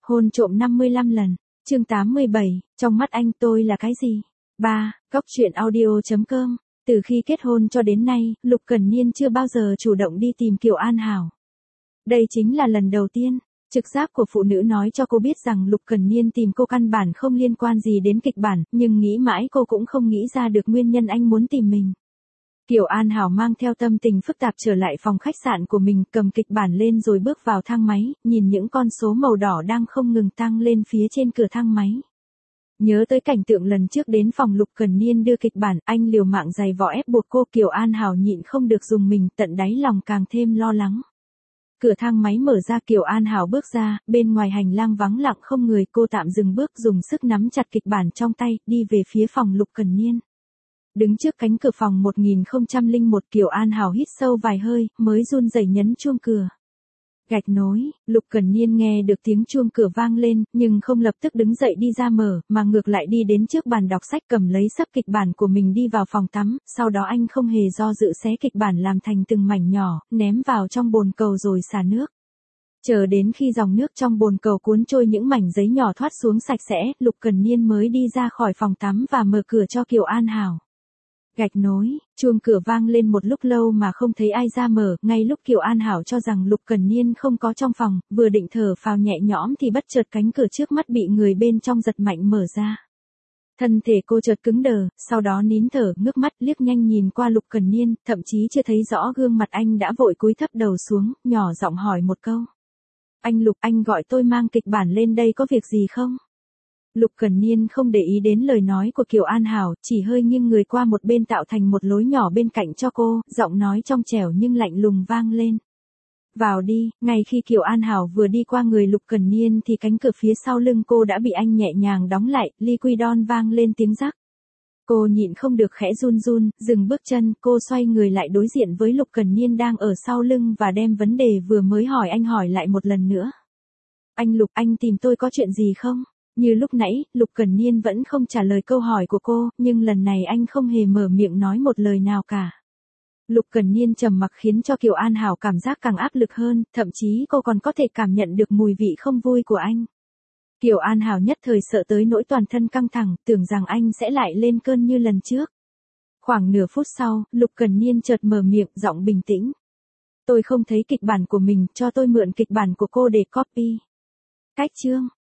Hôn trộm 55 lần. Chương 87, trong mắt anh tôi là cái gì? 3. Góc truyện audio.com. Từ khi kết hôn cho đến nay, Lục Cẩn Niên chưa bao giờ chủ động đi tìm Kiều An Hảo. Đây chính là lần đầu tiên. Trực giác của phụ nữ nói cho cô biết rằng Lục Cẩn Niên tìm cô căn bản không liên quan gì đến kịch bản, nhưng nghĩ mãi cô cũng không nghĩ ra được nguyên nhân anh muốn tìm mình. Kiều An Hảo mang theo tâm tình phức tạp trở lại phòng khách sạn của mình, cầm kịch bản lên rồi bước vào thang máy, nhìn những con số màu đỏ đang không ngừng tăng lên phía trên cửa thang máy. Nhớ tới cảnh tượng lần trước đến phòng Lục Cẩn Niên đưa kịch bản, anh liều mạng giày vò ép buộc cô. Kiều An Hảo nhịn không được dùng mình, tận đáy lòng càng thêm lo lắng. Cửa thang máy mở ra, Kiều An Hảo bước ra, bên ngoài hành lang vắng lặng không người, cô tạm dừng bước, dùng sức nắm chặt kịch bản trong tay, đi về phía phòng Lục Cẩn Niên. Đứng trước cánh cửa phòng 1001, Kiều An Hảo hít sâu vài hơi, mới run rẩy nhấn chuông cửa. Gạch nối. Lục Cẩn Niên nghe được tiếng chuông cửa vang lên, nhưng không lập tức đứng dậy đi ra mở, mà ngược lại đi đến trước bàn đọc sách, cầm lấy sấp kịch bản của mình đi vào phòng tắm, sau đó anh không hề do dự xé kịch bản làm thành từng mảnh nhỏ, ném vào trong bồn cầu rồi xả nước. Chờ đến khi dòng nước trong bồn cầu cuốn trôi những mảnh giấy nhỏ thoát xuống sạch sẽ, Lục Cẩn Niên mới đi ra khỏi phòng tắm và mở cửa cho Kiều An Hảo. Gạch nối. Chuông cửa vang lên một lúc lâu mà không thấy ai ra mở, ngay lúc Kiều An Hảo cho rằng Lục Cẩn Niên không có trong phòng, vừa định thở phào nhẹ nhõm thì bất chợt cánh cửa trước mắt bị người bên trong giật mạnh mở ra. Thân thể cô chợt cứng đờ, sau đó nín thở, ngước mắt liếc nhanh nhìn qua Lục Cẩn Niên, thậm chí chưa thấy rõ gương mặt anh đã vội cúi thấp đầu xuống, nhỏ giọng hỏi một câu. Anh Lục, anh gọi tôi mang kịch bản lên đây có việc gì không? Lục Cẩn Niên không để ý đến lời nói của Kiều An Hảo, chỉ hơi nghiêng người qua một bên tạo thành một lối nhỏ bên cạnh cho cô, giọng nói trong trẻo nhưng lạnh lùng vang lên. Vào đi. Ngay khi Kiều An Hảo vừa đi qua người Lục Cẩn Niên thì cánh cửa phía sau lưng cô đã bị anh nhẹ nhàng đóng lại, li quy đon vang lên tiếng rắc. Cô nhịn không được khẽ run run, dừng bước chân, cô xoay người lại đối diện với Lục Cẩn Niên đang ở sau lưng và đem vấn đề vừa mới hỏi anh hỏi lại một lần nữa. Anh Lục, anh tìm tôi có chuyện gì không? Như lúc nãy, Lục Cẩn Niên vẫn không trả lời câu hỏi của cô, nhưng lần này anh không hề mở miệng nói một lời nào cả. Lục Cẩn Niên trầm mặc khiến cho Kiều An Hảo cảm giác càng áp lực hơn, thậm chí cô còn có thể cảm nhận được mùi vị không vui của anh. Kiều An Hảo nhất thời sợ tới nỗi toàn thân căng thẳng, tưởng rằng anh sẽ lại lên cơn như lần trước. Khoảng nửa phút sau, Lục Cẩn Niên chợt mở miệng, giọng bình tĩnh. Tôi không thấy kịch bản của mình, cho tôi mượn kịch bản của cô để copy. Cách chương.